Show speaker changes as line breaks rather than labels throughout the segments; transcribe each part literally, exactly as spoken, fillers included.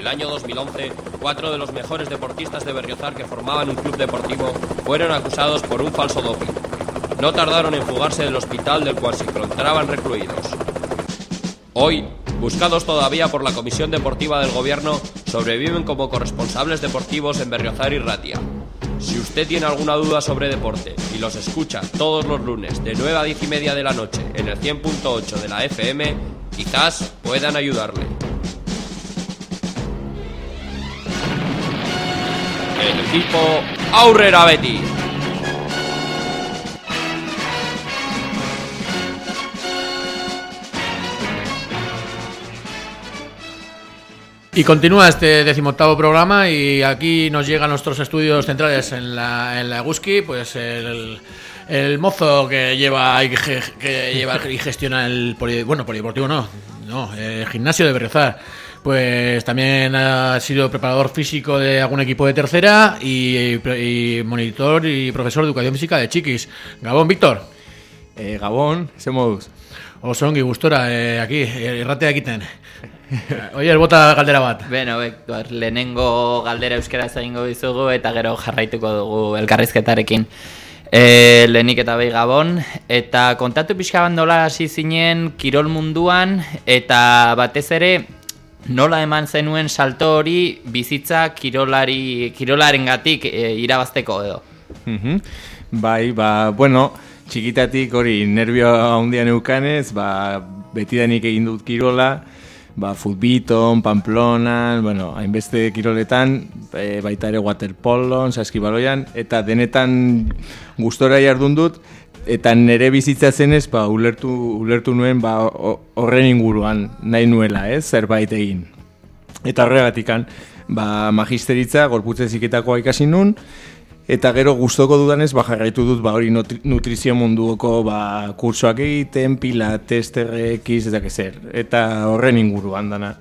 el año dos mil once, cuatro de los mejores deportistas de Berriozar que formaban un club deportivo fueron acusados por un falso doping. No tardaron en fugarse del hospital del cual se encontraban recluidos. Hoy, buscados todavía por la Comisión Deportiva del Gobierno, sobreviven como corresponsables deportivos en Berriozar y Ratia. Si usted tiene alguna duda sobre deporte y los escucha todos los lunes de nueve a diez y media de la noche en el cien punto ocho de la F M, quizás puedan ayudarle. El equipo Aurrera Beti.
Y continúa este decimoctavo programa y aquí nos llegan nuestros estudios centrales en la, en la Eguski, pues el, el mozo que lleva y que, que lleva y gestiona el poli, bueno polideportivo no, no, el gimnasio de Berriozar. Pues también ha sido preparador físico de algún equipo de tercera y, y monitor y profesor de educación física de Chiquis. Gabón, Víctor.
Eh, Gabón, semoduz.
Osongi gustora, eh, aquí, irratea egiten. Oye, el bota galdera bat.
Beno, Bektor, lehenengo galdera euskaraz egingo dizugu eta gero jarraituko dugu elkarrizketarekin. E, lehenik eta behi Gabon, eta kontatu pixka bat nola hasi zinen kirol munduan, eta batez ere nola eman zenuen salto hori bizitza kirolari, kirolarengatik e, irabazteko edo.
Uh-huh. Bai, ba, bueno, txikitatik hori nervio handian eukanez, ba, betidanik egin dut kirola, ba, futbiton, Pamplonan, bueno, hainbeste kiroletan, e, baita ere waterpolon, saskibaloian, eta denetan gustora jardun dut, eta nere bizitza zenez, ba, ulertu, ulertu nuen, ba, horren inguruan nahi nuela, ez, zerbait egin. Eta horregatikan, ba, magisteritza, gorputz heziketakoa ikasi nun, eta gero gustoko dudanez, ba, jarraitu dut, ba, hori nutrizio munduko, ba, kursoak egiten, pilates, T R X, ezak ezer, eta horren inguruan dana.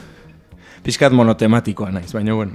Pizkat monotematikoa naiz, baina bueno.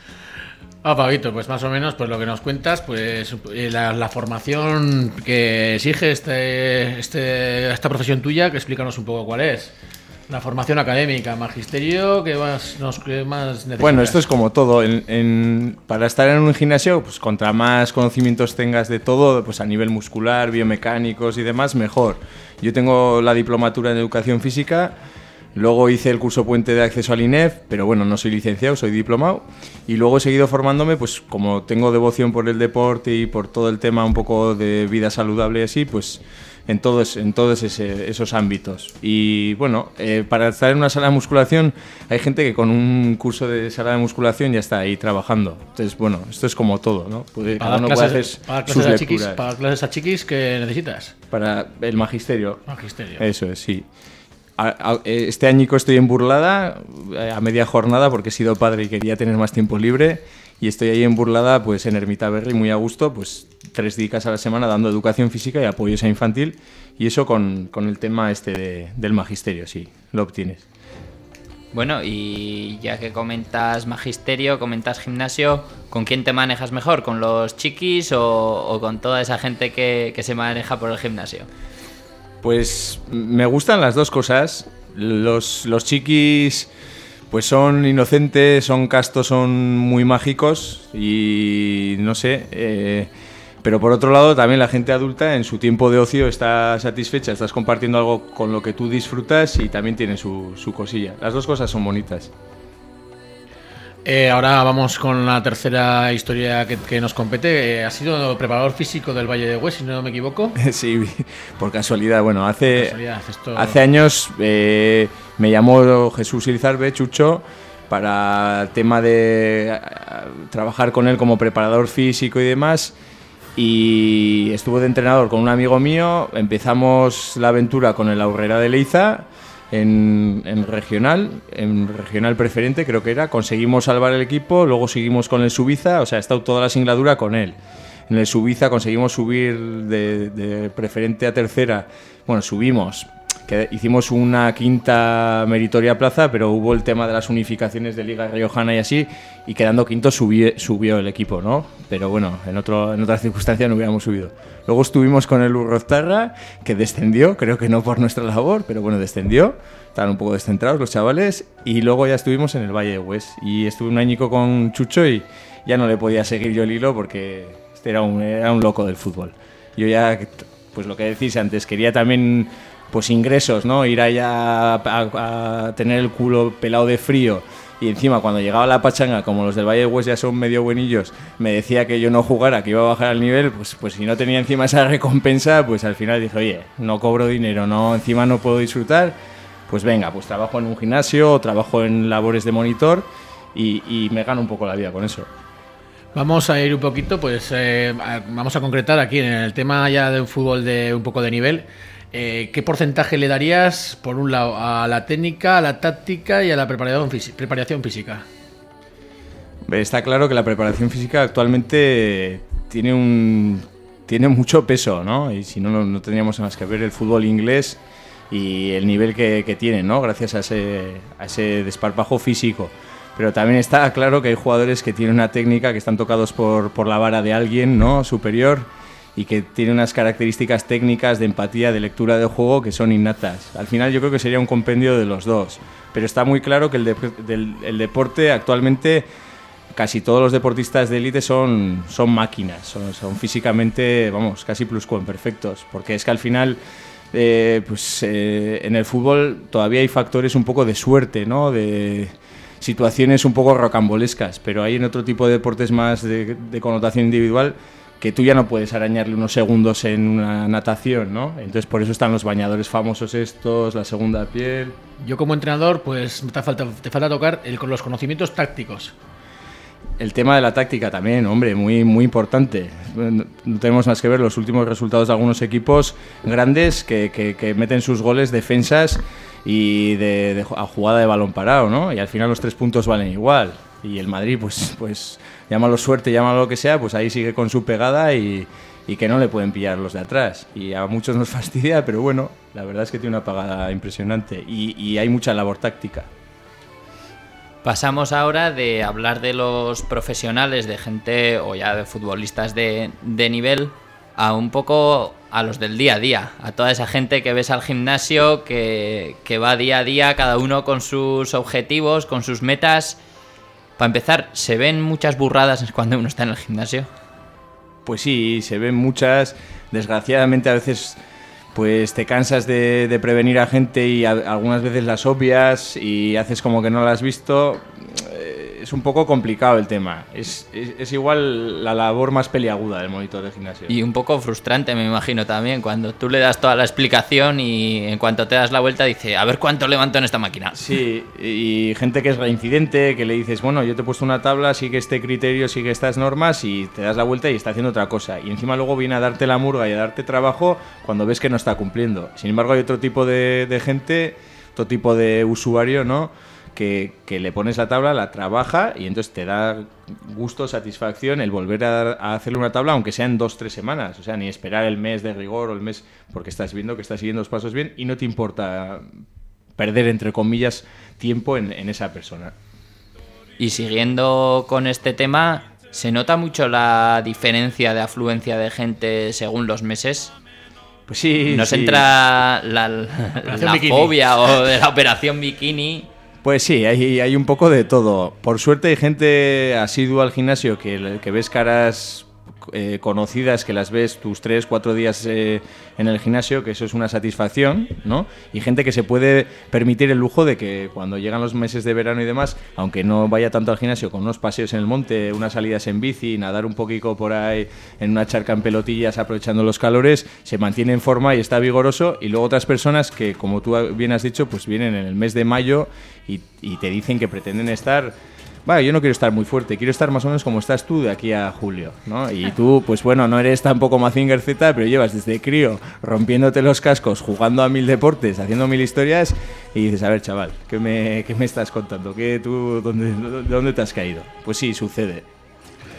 Ah, Pablito, pues más o menos, pues lo que nos cuentas, pues la, la formación que exige este, este, esta profesión tuya, que explícanos un poco cuál es. La formación académica, magisterio, ¿qué más, nos, qué más necesitas?
Bueno, esto es como todo. En, en, para estar en un gimnasio, pues contra más conocimientos tengas de todo, pues a nivel muscular, biomecánicos y demás, mejor. Yo tengo la diplomatura en educación física, luego hice el curso puente de acceso al I N E F, pero bueno, no soy licenciado, soy diplomado. Y luego he seguido formándome, pues como tengo devoción por el deporte y por todo el tema un poco de vida saludable y así, pues en todos, en todos ese, esos ámbitos. Y bueno, eh, para estar en una sala de musculación hay gente que con un curso de sala de musculación ya está ahí trabajando. Entonces, bueno, esto es como todo, ¿no? Puede,
para,
cada uno
clases,
puede hacer
para,
sus
clases
lecturas.
Chiquis, para clases a chiquis, ¿qué necesitas?
Para el magisterio.
Magisterio.
Eso es, sí. A, a, este añico estoy en Burlada, a media jornada, porque he sido padre y quería tener más tiempo libre. Y estoy ahí en Burlada, pues en Ermita Berri, muy a gusto, pues tres días a la semana dando educación física y apoyo a infantil. Y eso con, con el tema este de, del magisterio, sí, lo obtienes.
Bueno, y ya que comentas magisterio, comentas gimnasio, ¿con quién te manejas mejor? ¿Con los chiquis o, o con toda esa gente que, que se maneja por el gimnasio?
Pues me gustan las dos cosas. Los, los chiquis pues son inocentes, son castos, son muy mágicos y no sé... Eh, pero por otro lado también la gente adulta en su tiempo de ocio está satisfecha, estás compartiendo algo con lo que tú disfrutas y también tiene su, su cosilla. Las dos cosas son bonitas.
Eh, ahora vamos con la tercera historia que, que nos compete. Eh, ¿Has sido preparador físico del Valle de Hues, si no me equivoco?
Sí, por casualidad. Bueno, hace,
casualidad, esto...
hace años eh, me llamó Jesús Irizarbe, Chucho, para el tema de uh, trabajar con él como preparador físico y demás. Y estuve de entrenador con un amigo mío. Empezamos la aventura con el Aurrera de Leiza en, en regional, en regional preferente creo que era. Conseguimos salvar el equipo, luego seguimos con el Subiza, o sea, ha estado toda la singladura con él. En el Subiza conseguimos subir de, de preferente a tercera. Bueno, subimos. que hicimos una quinta meritoria plaza, pero hubo el tema de las unificaciones de Liga Riojana y así, y quedando quinto subí, subió el equipo, ¿no? Pero bueno, en, otro, en otras circunstancias no hubiéramos subido. Luego estuvimos con el Urroztarra, que descendió, creo que no por nuestra labor, pero bueno, descendió. Estaban un poco descentrados los chavales, y luego ya estuvimos en el Valle de Hues. Y estuve un añico con Chucho y ya no le podía seguir yo el hilo porque este era un, era un loco del fútbol. Yo ya, pues lo que decís antes, quería también pues ingresos, ¿no? Ir allá a, a, a tener el culo pelado de frío, y encima cuando llegaba la pachanga, como los del Valle de Hues ya son medio buenillos, me decía que yo no jugara, que iba a bajar al nivel, pues, pues si no tenía encima esa recompensa, pues al final dije, oye, no cobro dinero, no, encima no puedo disfrutar, pues venga, pues trabajo en un gimnasio, trabajo en labores de monitor y, y me gano un poco la vida con eso.
Vamos a ir un poquito, pues eh, a, vamos a concretar aquí en el tema ya de un fútbol de un poco de nivel. Eh, ¿Qué porcentaje le darías, por un lado, a la técnica, a la táctica y a la preparación, fí- preparación física?
Está claro que la preparación física actualmente tiene un tiene mucho peso, ¿no? Y si no, no, no tendríamos más que ver el fútbol inglés y el nivel que, que tiene, ¿no? Gracias a ese, a ese desparpajo físico. Pero también está claro que hay jugadores que tienen una técnica, que están tocados por, por la vara de alguien, ¿no? Superior, y que tiene unas características técnicas de empatía, de lectura de juego que son innatas. Al final yo creo que sería un compendio de los dos, pero está muy claro que el, de, del, el deporte actualmente, casi todos los deportistas de élite son, son máquinas, son, son físicamente, vamos, casi pluscuamperfectos, porque es que al final eh, pues, eh, en el fútbol todavía hay factores un poco de suerte, ¿no? De situaciones un poco rocambolescas, pero hay en otro tipo de deportes más de, de connotación individual que tú ya no puedes arañarle unos segundos en una natación, ¿no? Entonces por eso están los bañadores famosos estos, la segunda piel.
Yo como entrenador, pues te falta, te falta tocar el, con los conocimientos tácticos.
El tema de la táctica también, hombre, muy, muy importante. No tenemos más que ver los últimos resultados de algunos equipos grandes que, que, que meten sus goles, defensas y de, de, a jugada de balón parado, ¿no? Y al final los tres puntos valen igual. Y el Madrid, pues, pues llámalo suerte, llámalo lo que sea, pues ahí sigue con su pegada y, y que no le pueden pillar los de atrás. Y a muchos nos fastidia, pero bueno, la verdad es que tiene una pegada impresionante y, y hay mucha labor táctica.
Pasamos ahora de hablar de los profesionales, de gente o ya de futbolistas de, de nivel, a un poco a los del día a día, a toda esa gente que ves al gimnasio, que, que va día a día, cada uno con sus objetivos, con sus metas. Para empezar, ¿se ven muchas burradas cuando uno está en el gimnasio?
Pues sí, se ven muchas. Desgraciadamente a veces pues te cansas de, de prevenir a gente y a, algunas veces las obvias y haces como que no las has visto. Es un poco complicado el tema. Es, es, es igual la labor más peliaguda del monitor de gimnasio.
Y un poco frustrante, me imagino también, cuando tú le das toda la explicación y en cuanto te das la vuelta dice, a ver cuánto levanto en esta máquina.
Sí, y gente que es reincidente, que le dices, bueno, yo te he puesto una tabla, sigue este criterio, sigue estas normas, y te das la vuelta y está haciendo otra cosa. Y encima luego viene a darte la murga y a darte trabajo cuando ves que no está cumpliendo. Sin embargo, hay otro tipo de, de gente, otro tipo de usuario, ¿no?, Que, que le pones la tabla, la trabaja y entonces te da gusto, satisfacción el volver a, a hacerle una tabla, aunque sea en dos, tres semanas. O sea, ni esperar el mes de rigor o el mes, porque estás viendo que estás siguiendo los pasos bien y no te importa perder, entre comillas, tiempo en, en esa persona.
Y siguiendo con este tema, ¿se nota mucho la diferencia de afluencia de gente según los meses?
Pues sí.
¿Nos
sí.
entra la, la, la fobia o de la operación bikini?
Pues sí, hay, hay un poco de todo. Por suerte hay gente asidua al gimnasio que, que ves caras eh, conocidas, que las ves tus tres, cuatro días eh, en el gimnasio, que eso es una satisfacción, ¿no? Y gente que se puede permitir el lujo de que cuando llegan los meses de verano y demás, aunque no vaya tanto al gimnasio, con unos paseos en el monte, unas salidas en bici, nadar un poquito por ahí en una charca en pelotillas aprovechando los calores, se mantiene en forma y está vigoroso. Y luego otras personas que, como tú bien has dicho, pues vienen en el mes de mayo y, y te dicen que pretenden estar... Vale, yo no quiero estar muy fuerte, quiero estar más o menos como estás tú de aquí a julio, ¿no? Y tú, pues bueno, no eres tampoco Mazinger Z, pero llevas desde crío rompiéndote los cascos, jugando a mil deportes, haciendo mil historias, y dices, a ver, chaval, ¿qué me, qué me estás contando? ¿Qué tú, dónde, ¿De dónde te has caído? Pues sí, sucede.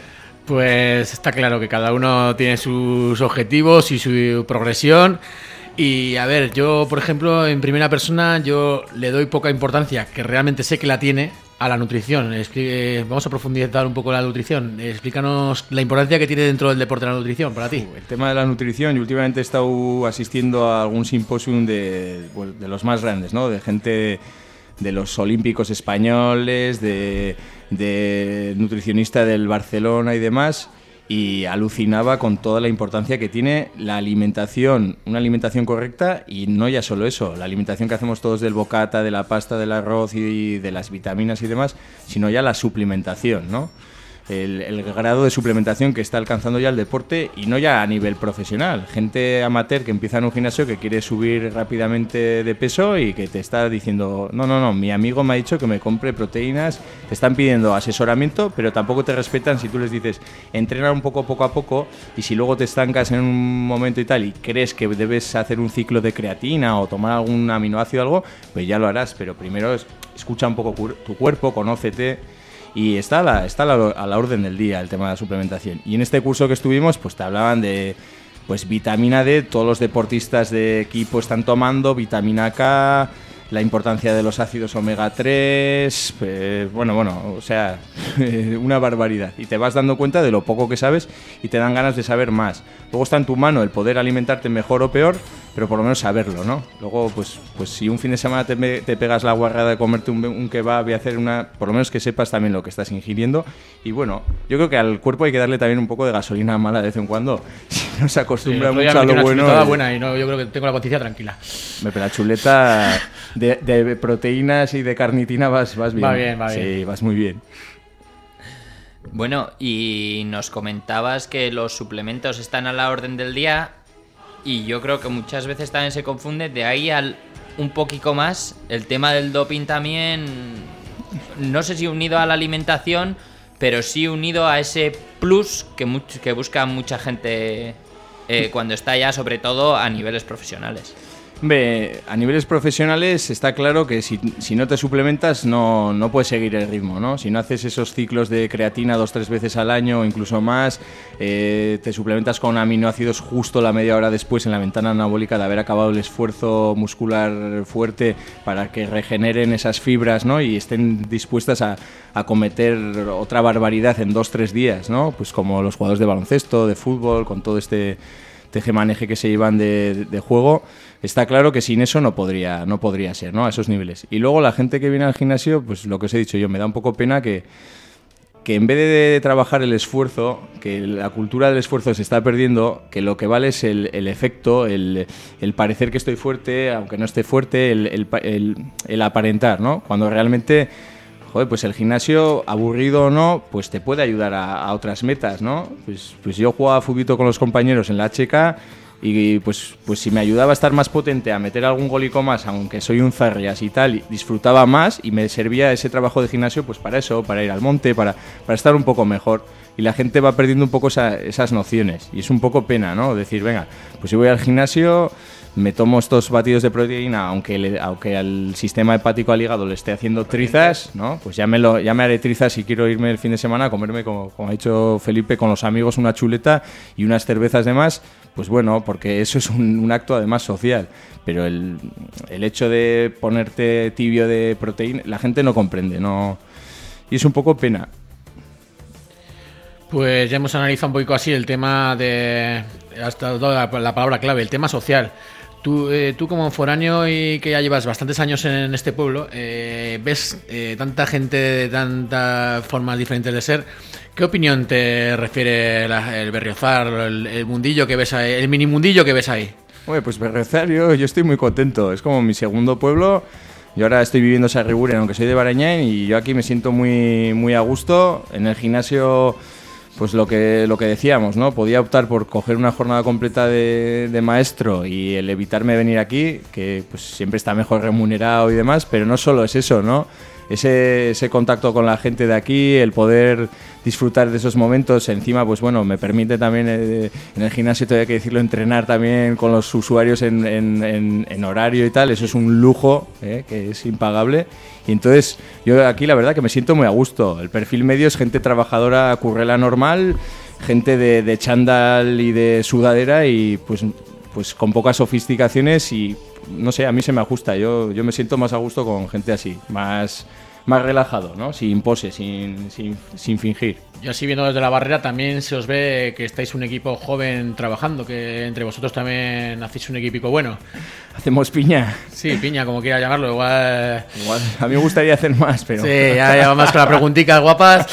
Pues está claro que cada uno tiene sus objetivos y su progresión. Y a ver, yo por ejemplo en primera persona yo le doy poca importancia, que realmente sé que la tiene, a la nutrición. Expli- vamos a profundizar un poco en la nutrición. Explícanos la importancia que tiene dentro del deporte la nutrición para ti.
El tema de la nutrición, yo últimamente he estado asistiendo a algún simposium de, pues, de los más grandes, ¿no? De gente de los olímpicos españoles, de, de nutricionista del Barcelona y demás, y alucinaba con toda la importancia que tiene la alimentación, una alimentación correcta, y no ya solo eso, la alimentación que hacemos todos del bocata, de la pasta, del arroz y de las vitaminas y demás, sino ya la suplementación, ¿no? El, el grado de suplementación que está alcanzando ya el deporte, y no ya a nivel profesional. Gente amateur que empieza en un gimnasio, que quiere subir rápidamente de peso y que te está diciendo, no, no, no, mi amigo me ha dicho que me compre proteínas, te están pidiendo asesoramiento, pero tampoco te respetan si tú les dices, entrena un poco poco a poco, y si luego te estancas en un momento y tal y crees que debes hacer un ciclo de creatina o tomar algún aminoácido o algo, pues ya lo harás, pero primero es, escucha un poco tu cuerpo, conócete. Y está, a la, está a, la, a la orden del día el tema de la suplementación. Y en este curso que estuvimos, pues te hablaban de pues vitamina D, todos los deportistas de equipo están tomando, vitamina K, la importancia de los ácidos omega tres, pues, bueno, bueno, o sea, una barbaridad. Y te vas dando cuenta de lo poco que sabes y te dan ganas de saber más. Luego está en tu mano el poder alimentarte mejor o peor, pero por lo menos saberlo, ¿no? Luego, pues, pues si un fin de semana te, te pegas la guarrada de comerte un, un kebab y hacer una... Por lo menos que sepas también lo que estás ingiriendo. Y bueno, yo creo que al cuerpo hay que darle también un poco de gasolina mala de vez en cuando. Si no se acostumbra sí, mucho a lo bueno...
Una buena y no, yo creo que tengo la conciencia tranquila.
Me pero la chuleta de, de proteínas y de carnitina vas, vas bien.
Va bien, va bien.
Sí, vas muy bien.
Bueno, y nos comentabas que los suplementos están a la orden del día, y yo creo que muchas veces también se confunde, de ahí al un poquito más, el tema del doping también, no sé si unido a la alimentación, pero sí unido a ese plus que, much- que busca mucha gente eh, cuando está ya, sobre todo a niveles profesionales.
Hombre, a niveles profesionales está claro que si, si no te suplementas no, no puedes seguir el ritmo, ¿no? Si no haces esos ciclos de creatina dos, tres veces al año o incluso más, eh, te suplementas con aminoácidos justo la media hora después en la ventana anabólica de haber acabado el esfuerzo muscular fuerte para que regeneren esas fibras, ¿no? Y estén dispuestas a, a cometer otra barbaridad en dos, tres días, ¿no? Pues como los jugadores de baloncesto, de fútbol, con todo este tejemaneje que se llevan de, de juego. Está claro que sin eso no podría, no podría ser, ¿no? A esos niveles. Y luego la gente que viene al gimnasio, pues lo que os he dicho yo, me da un poco pena que, que en vez de trabajar el esfuerzo, que la cultura del esfuerzo se está perdiendo, que lo que vale es el, el efecto, el, el parecer que estoy fuerte, aunque no esté fuerte, el, el, el, el aparentar, ¿no? Cuando realmente... Joder, pues el gimnasio, aburrido o no, pues te puede ayudar a, a otras metas, ¿no? Pues, pues yo jugaba fútbol con los compañeros en la H K y pues, pues si me ayudaba a estar más potente, a meter algún golico más, aunque soy un zarrias y tal, disfrutaba más y me servía ese trabajo de gimnasio pues para eso, para ir al monte, para, para estar un poco mejor. Y la gente va perdiendo un poco esa, esas nociones y es un poco pena, ¿no? Decir, venga, pues si voy al gimnasio... me tomo estos batidos de proteína, aunque le, aunque al sistema hepático, al hígado, le esté haciendo trizas, ¿no? Pues ya me, lo, ya me haré trizas si quiero irme el fin de semana a comerme, como, como ha dicho Felipe, con los amigos una chuleta y unas cervezas de más, pues bueno, porque eso es un, un acto además social. Pero el, el hecho de ponerte tibio de proteína, la gente no comprende, ¿no? Y es un poco pena.
Pues ya hemos analizado un poco así el tema de... hasta la, la palabra clave, el tema social. Tú, eh, tú como foráneo y que ya llevas bastantes años en este pueblo, eh, ves eh, tanta gente de tantas formas diferentes de ser. ¿Qué opinión te refiere la, el Berriozar, el, el mundillo que ves ahí, el mini mundillo que ves ahí?
Oye, pues Berriozar, yo, yo estoy muy contento. Es como mi segundo pueblo. Yo ahora estoy viviendo en Sarriguren, aunque soy de Barañain, y yo aquí me siento muy, muy a gusto. En el gimnasio... Pues lo que lo que decíamos, ¿no? Podía optar por coger una jornada completa de, de maestro y el evitarme venir aquí, que pues siempre está mejor remunerado y demás, pero no solo es eso, ¿no? Ese, ese contacto con la gente de aquí, el poder disfrutar de esos momentos, encima, pues bueno, me permite también eh, en el gimnasio, todavía hay que decirlo, entrenar también con los usuarios en, en, en, en horario y tal, eso es un lujo, eh, que es impagable. Y entonces yo aquí la verdad que me siento muy a gusto. El perfil medio es gente trabajadora, currela normal, gente de, de chándal y de sudadera y pues... pues con pocas sofisticaciones y, no sé, a mí se me ajusta. Yo, yo me siento más a gusto con gente así, más, más relajado, ¿no? Sin pose, sin, sin, sin fingir.
Yo así viendo desde la barrera también se os ve que estáis un equipo joven trabajando, que entre vosotros también hacéis un equipico bueno.
¿Hacemos piña?
Sí, piña, como quiera llamarlo, igual...
Igual a mí me gustaría hacer más, pero...
Sí, ya, ya vamos con las preguntitas guapas.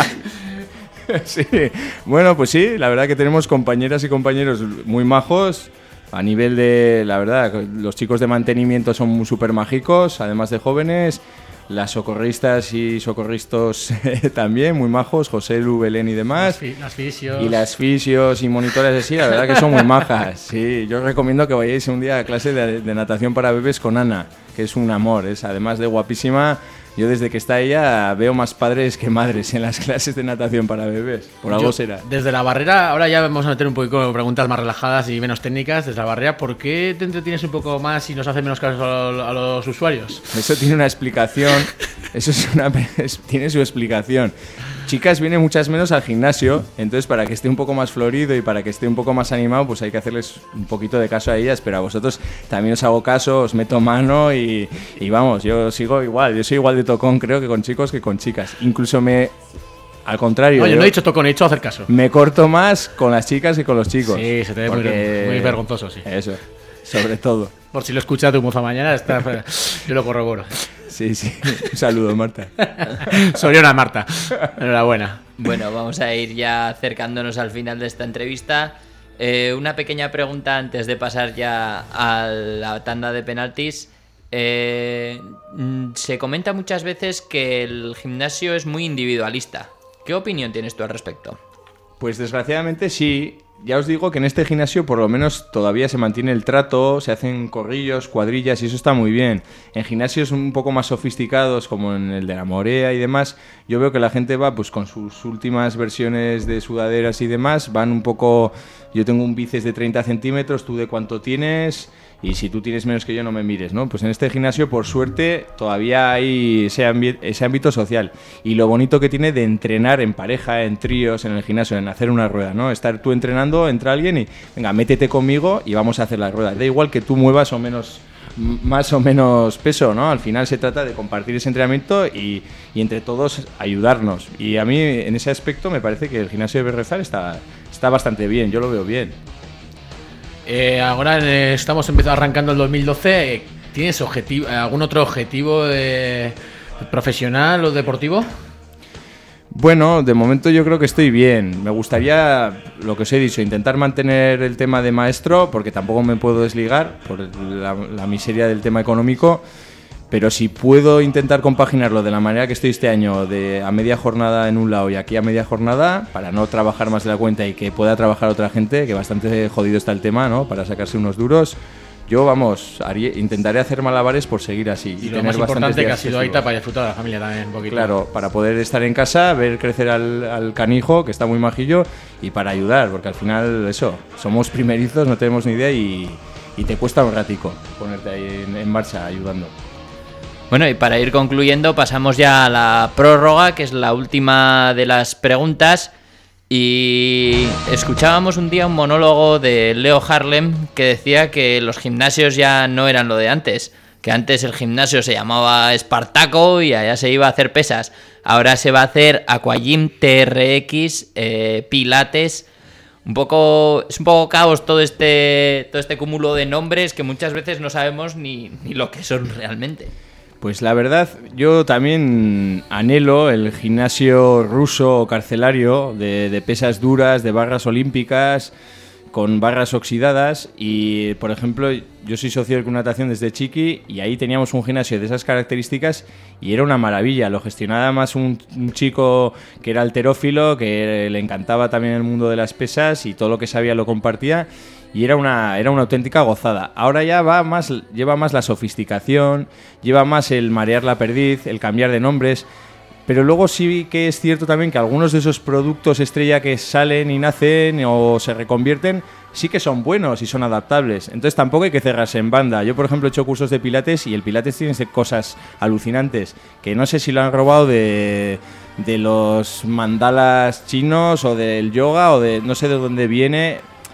Sí, bueno, pues sí, la verdad que tenemos compañeras y compañeros muy majos. A nivel de, la verdad, los chicos de mantenimiento son súper mágicos, además de jóvenes. Las socorristas y socorristas también, muy majos, José Lu, Belén y demás.
Las, fi las fisios.
Y las fisios y monitores así, la verdad que son muy majas. Sí, yo os recomiendo que vayáis un día a clase de, de natación para bebés con Ana, que es un amor, es además de guapísima. Yo desde que está ella veo más padres que madres en las clases de natación para bebés. Por algo
Yo,
será.
Desde la barrera, ahora ya vamos a meter un poquito de preguntas más relajadas y menos técnicas. Desde la barrera, ¿por qué te entretienes un poco más y nos hace menos caso a, a los usuarios?
Eso tiene una explicación. Eso es una, es, tiene su explicación. Chicas vienen muchas menos al gimnasio, entonces para que esté un poco más florido y para que esté un poco más animado, pues hay que hacerles un poquito de caso a ellas, pero a vosotros también os hago caso, os meto mano y, y vamos, yo sigo igual, yo soy igual de tocón creo que con chicos que con chicas. Incluso me... Al contrario.
Oye,
yo
no he dicho tocón, he dicho hacer caso.
Me corto más con las chicas que con los chicos.
Sí, se te ve
porque...
muy, muy vergonzoso, sí.
Eso, sobre todo.
Por si lo escucha tu moza mañana, está... yo lo corroboro.
Sí, sí. Un saludo, Marta.
Soriona, Marta. Enhorabuena.
Bueno, vamos a ir ya acercándonos al final de esta entrevista. Eh, una pequeña pregunta antes de pasar ya a la tanda de penaltis. Eh, se comenta muchas veces que el gimnasio es muy individualista. ¿Qué opinión tienes tú al respecto?
Pues desgraciadamente sí. Ya os digo que en este gimnasio por lo menos todavía se mantiene el trato, se hacen corrillos, cuadrillas y eso está muy bien. En gimnasios un poco más sofisticados como en el de la Morea y demás, yo veo que la gente va pues con sus últimas versiones de sudaderas y demás, van un poco... Yo tengo un bíceps de treinta centímetros, tú de cuánto tienes... Y si tú tienes menos que yo, no me mires, ¿no? Pues en este gimnasio, por suerte, todavía hay ese, ambi- ese ámbito social. Y lo bonito que tiene de entrenar en pareja, en tríos, en el gimnasio, en hacer una rueda, ¿no? Estar tú entrenando, entra alguien y, venga, métete conmigo y vamos a hacer la rueda. Da igual que tú muevas o menos, más o menos peso, ¿no? Al final se trata de compartir ese entrenamiento y, y entre todos ayudarnos. Y a mí, en ese aspecto, me parece que el gimnasio de Berrezar está, está bastante bien. Yo lo veo bien.
Eh, ahora eh, estamos empezando arrancando el dos mil doce. Eh, ¿Tienes objetivo, algún otro objetivo eh, profesional o deportivo?
Bueno, de momento yo creo que estoy bien. Me gustaría, lo que os he dicho, intentar mantener el tema de maestro, porque tampoco me puedo desligar por la, la miseria del tema económico. Pero si puedo intentar compaginarlo de la manera que estoy este año, de a media jornada en un lado y aquí a media jornada, para no trabajar más de la cuenta y que pueda trabajar otra gente, que bastante jodido está el tema, ¿no? Para sacarse unos duros, yo, vamos, haría, intentaré hacer malabares por seguir así.
Y,
y
lo
tener
más importante que ha sido
festivos.
Aita para disfrutar de la familia también un poquito.
Claro, para poder estar en casa, ver crecer al, al canijo, que está muy majillo, y para ayudar, porque al final, eso, somos primerizos, no tenemos ni idea y, y te cuesta un ratico ponerte ahí en, en marcha ayudando.
Bueno, y para ir concluyendo, pasamos ya a la prórroga, que es la última de las preguntas. Y escuchábamos un día un monólogo de Leo Harlem que decía que los gimnasios ya no eran lo de antes. Que antes el gimnasio se llamaba Espartaco y allá se iba a hacer pesas. Ahora se va a hacer Aquagym, T R X, eh, Pilates. Un poco, es un poco caos todo este, todo este cúmulo de nombres que muchas veces no sabemos ni, ni lo que son realmente.
Pues la verdad, yo también anhelo el gimnasio ruso carcelario de, de pesas duras, de barras olímpicas, con barras oxidadas. Y, por ejemplo, yo soy socio de natación desde chiqui y ahí teníamos un gimnasio de esas características y era una maravilla. Lo gestionaba más un, un chico que era halterófilo, que le encantaba también el mundo de las pesas y todo lo que sabía lo compartía. Y era una, era una auténtica gozada. Ahora ya va más, lleva más la sofisticación, lleva más el marear la perdiz, el cambiar de nombres. Pero luego sí que es cierto también que algunos de esos productos estrella que salen y nacen o se reconvierten, sí que son buenos y son adaptables. Entonces tampoco hay que cerrarse en banda. Yo, por ejemplo, he hecho cursos de pilates y el pilates tiene cosas alucinantes que no sé si lo han robado de, de los mandalas chinos o del yoga o de no sé de dónde viene.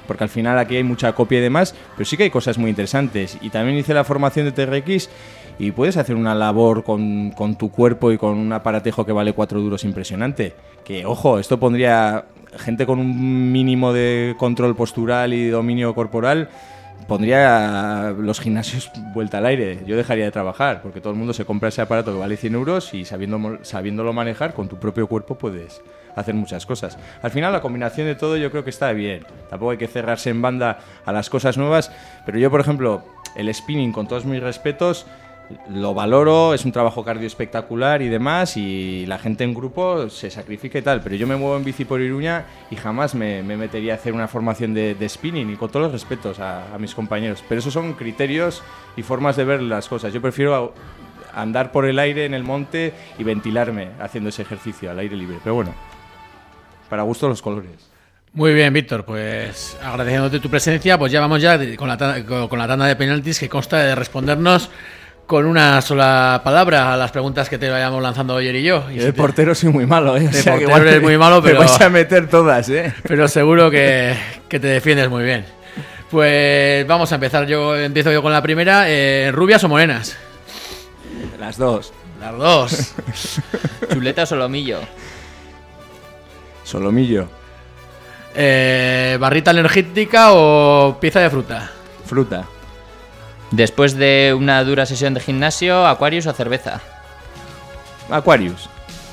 porque al final aquí hay mucha copia y demás, pero sí que hay cosas muy interesantes. Y también hice la formación de T R X y puedes hacer una labor con, con tu cuerpo y con un aparatejo que vale cuatro duros impresionante. Que, ojo, esto pondría gente con un mínimo de control postural y dominio corporal, pondría los gimnasios vuelta al aire. Yo dejaría de trabajar, porque todo el mundo se compra ese aparato que vale cien euros y sabiendo, sabiéndolo manejar, con tu propio cuerpo puedes hacer muchas cosas. Al final la combinación de todo yo creo que está bien. Tampoco hay que cerrarse en banda a las cosas nuevas, pero yo, por ejemplo, el spinning, con todos mis respetos, lo valoro, es un trabajo cardio espectacular y demás, y la gente en grupo se sacrifica y tal, pero yo me muevo en bici por Iruña y jamás me, me metería a hacer una formación de, de spinning, y con todos los respetos a, a mis compañeros, pero esos son criterios y formas de ver las cosas. Yo prefiero andar por el aire en el monte y ventilarme haciendo ese ejercicio al aire libre, pero bueno, para gusto los colores.
Muy bien, Víctor, pues agradeciéndote tu presencia, pues ya vamos ya con la, con la tanda de penaltis, que consta de respondernos con una sola palabra a las preguntas que te vayamos lanzando ayer y yo. Y
el
si te...
portero soy muy malo, ¿eh?
De
O sea,
portero
igual
eres muy malo, pero...
Te vas a meter todas, ¿eh?
Pero seguro que, que te defiendes muy bien. Pues vamos a empezar. Yo empiezo yo con la primera. Eh, ¿Rubias o morenas?
Las dos.
Las dos.
¿Chuleta o solomillo?
Solomillo.
Eh, ¿Barrita energética o pieza de fruta?
Fruta.
Después de una dura sesión de gimnasio, ¿Aquarius o cerveza?
Aquarius.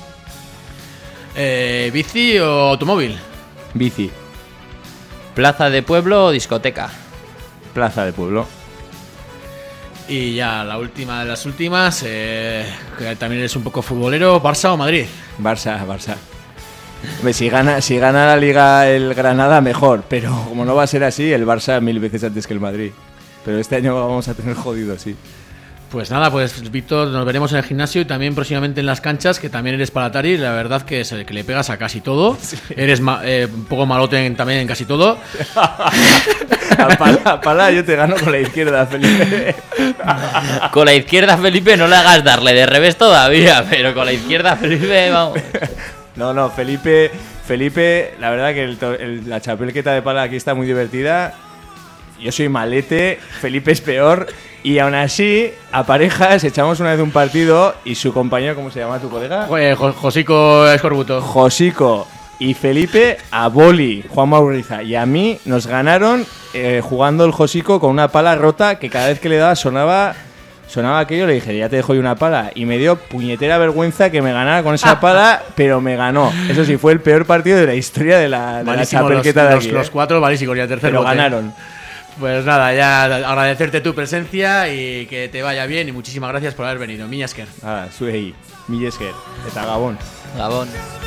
Eh, ¿Bici o automóvil?
Bici.
¿Plaza de pueblo o discoteca?
Plaza de pueblo.
Y ya la última de las últimas, eh, que también eres un poco futbolero, ¿Barça o Madrid?
Barça, Barça. Hombre, si gana, si gana la Liga el Granada, mejor, pero como no va a ser así, el Barça mil veces antes que el Madrid. Pero este año vamos a tener jodido, sí.
Pues nada, pues Víctor, nos veremos en el gimnasio y también próximamente en las canchas, que también eres palatari. La verdad que es el que le pegas a casi todo. Sí. Eres ma- eh, un poco malote en, también en casi todo.
A pala, a pala yo te gano con la izquierda, Felipe.
Con la izquierda, Felipe, no le hagas darle de revés todavía, pero con la izquierda, Felipe, vamos.
No, no, Felipe, Felipe, la verdad que el, el, la chapelqueta de pala aquí está muy divertida. Yo soy malete, Felipe es peor, y aún así, a parejas, echamos una vez un partido y su compañero, ¿cómo se llama tu colega?
Eh, Josico Escorbuto.
Josico y Felipe a boli, Juan Mauriza, y a mí nos ganaron eh, jugando el Josico con una pala rota que cada vez que le daba sonaba... Sonaba aquello, le dije, ya te dejo yo una pala. Y me dio puñetera vergüenza que me ganara con esa pala, pero me ganó. Eso sí, fue el peor partido de la historia de la, de la chapelqueta
los,
de
los,
aquí.
Los
¿eh?
cuatro malísimos y el tercer
Pero
bote.
Ganaron.
Pues nada, ya agradecerte tu presencia y que te vaya bien. Y muchísimas gracias por haber venido. Mila esker.
Ah, zuei, mila esker. Eta Gabón.
Gabón.